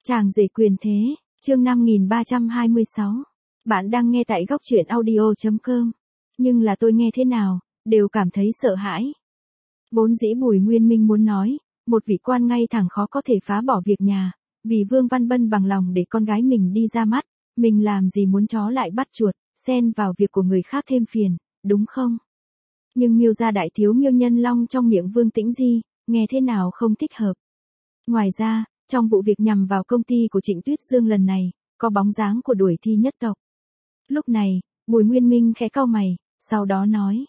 Chàng rể quyền thế, chương 5326. Bạn đang nghe tại góc truyện audio.com. Nhưng là tôi nghe thế nào, đều cảm thấy sợ hãi. Vốn dĩ Bùi Nguyên Minh muốn nói, một vị quan ngay thẳng khó có thể phá bỏ việc nhà, vì Vương Văn Bân bằng lòng để con gái mình đi ra mắt, mình làm gì muốn chó lại bắt chuột, xen vào việc của người khác thêm phiền, đúng không? Nhưng Miêu gia đại thiếu Miêu Nhân Long trong miệng Vương Tĩnh Di, nghe thế nào không thích hợp. Ngoài ra, trong vụ việc nhằm vào công ty của Trịnh Tuyết Dương lần này, có bóng dáng của đuổi thi nhất tộc. Lúc này, Bùi Nguyên Minh khẽ cau mày, sau đó nói.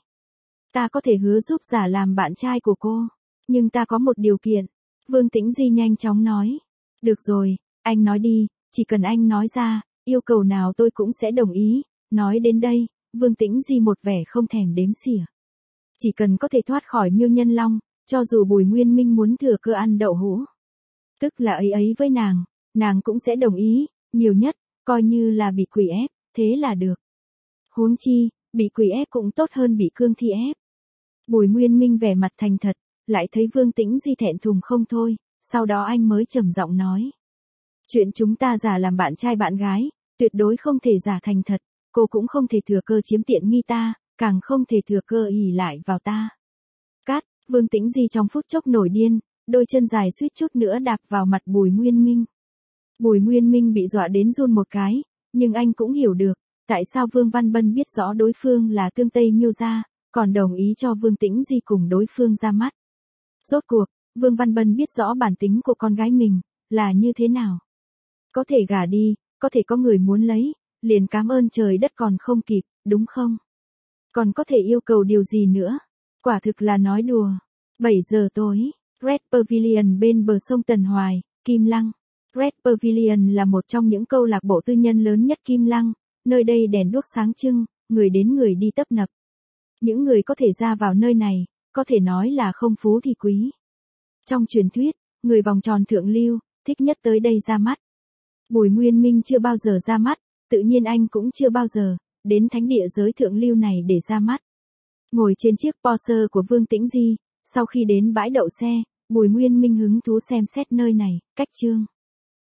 Ta có thể hứa giúp giả làm bạn trai của cô, nhưng ta có một điều kiện. Vương Tĩnh Di nhanh chóng nói. Được rồi, anh nói đi, chỉ cần anh nói ra, yêu cầu nào tôi cũng sẽ đồng ý. Nói đến đây, Vương Tĩnh Di một vẻ không thèm đếm xỉa. Chỉ cần có thể thoát khỏi Miêu Nhân Long, cho dù Bùi Nguyên Minh muốn thừa cơ ăn đậu hũ. Tức là ấy với nàng cũng sẽ đồng ý, nhiều nhất, coi như là bị quỷ ép, thế là được. Huống chi, bị quỷ ép cũng tốt hơn bị cương thi ép. Bùi Nguyên Minh vẻ mặt thành thật, lại thấy Vương Tĩnh Di thẹn thùng không thôi, sau đó anh mới trầm giọng nói. Chuyện chúng ta giả làm bạn trai bạn gái, tuyệt đối không thể giả thành thật, cô cũng không thể thừa cơ chiếm tiện nghi ta, càng không thể thừa cơ ỷ lại vào ta. Cát, Vương Tĩnh Di trong phút chốc nổi điên, đôi chân dài suýt chút nữa đạp vào mặt Bùi Nguyên Minh. Bùi Nguyên Minh bị dọa đến run một cái, nhưng anh cũng hiểu được, tại sao Vương Văn Bân biết rõ đối phương là tương Tây Miêu gia, còn đồng ý cho Vương Tĩnh Di cùng đối phương ra mắt. Rốt cuộc, Vương Văn Bân biết rõ bản tính của con gái mình, là như thế nào. Có thể gả đi, có thể có người muốn lấy, liền cảm ơn trời đất còn không kịp, đúng không? Còn có thể yêu cầu điều gì nữa? Quả thực là nói đùa. 7 giờ tối. Red Pavilion bên bờ sông Tần Hoài, Kim Lăng. Red Pavilion là một trong những câu lạc bộ tư nhân lớn nhất Kim Lăng, nơi đây đèn đuốc sáng trưng, người đến người đi tấp nập. Những người có thể ra vào nơi này, có thể nói là không phú thì quý. Trong truyền thuyết, người vòng tròn thượng lưu, thích nhất tới đây ra mắt. Bùi Nguyên Minh chưa bao giờ ra mắt, tự nhiên anh cũng chưa bao giờ đến thánh địa giới thượng lưu này để ra mắt. Ngồi trên chiếc Porsche của Vương Tĩnh Di, sau khi đến bãi đậu xe, Bùi Nguyên Minh hứng thú xem xét nơi này, cách chương.